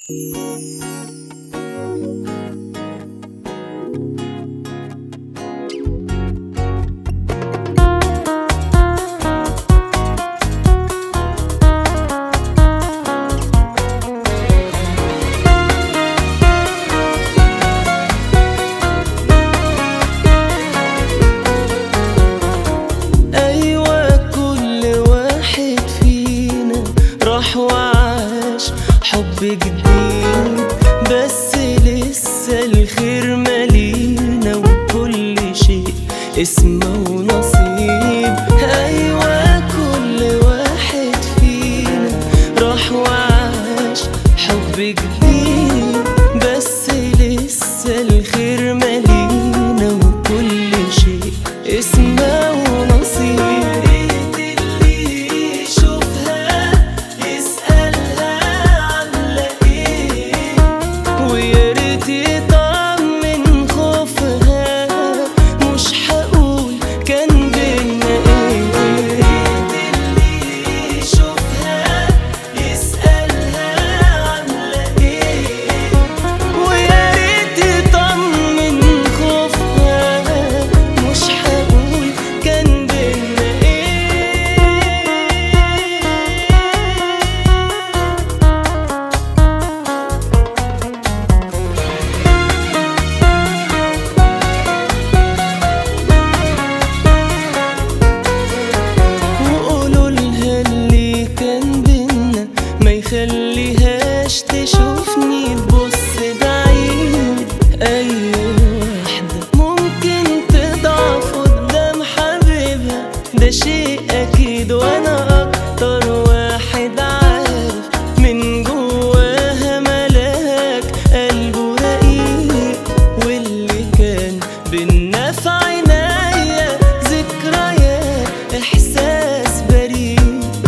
وعاش حب جديد، بس لسه الخير مالينا وكل شيء اسمه ونصيب. أيوة كل واحد فينا راح وعاش حب جديد، بس لسه الخير مالينا وكل شيء اسمه ونصيب. خليهاش تشوفني تبص بعيد، أي واحدة ممكن تضعف قدام حبيبها، ده شيء أكيد، وأنا أكتر واحد عارف من جواها ملاك قلبه رقيق، واللي كان بينا في عناية ذكريات إحساس بريء.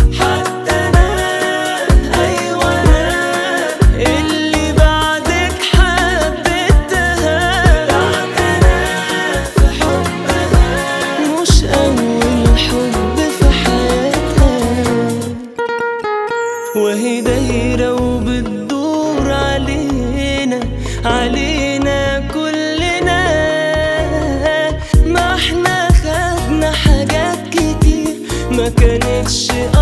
وهي دايرة وبتدور علينا كلنا، ما احنا خدنا حاجات كتير ما كانتش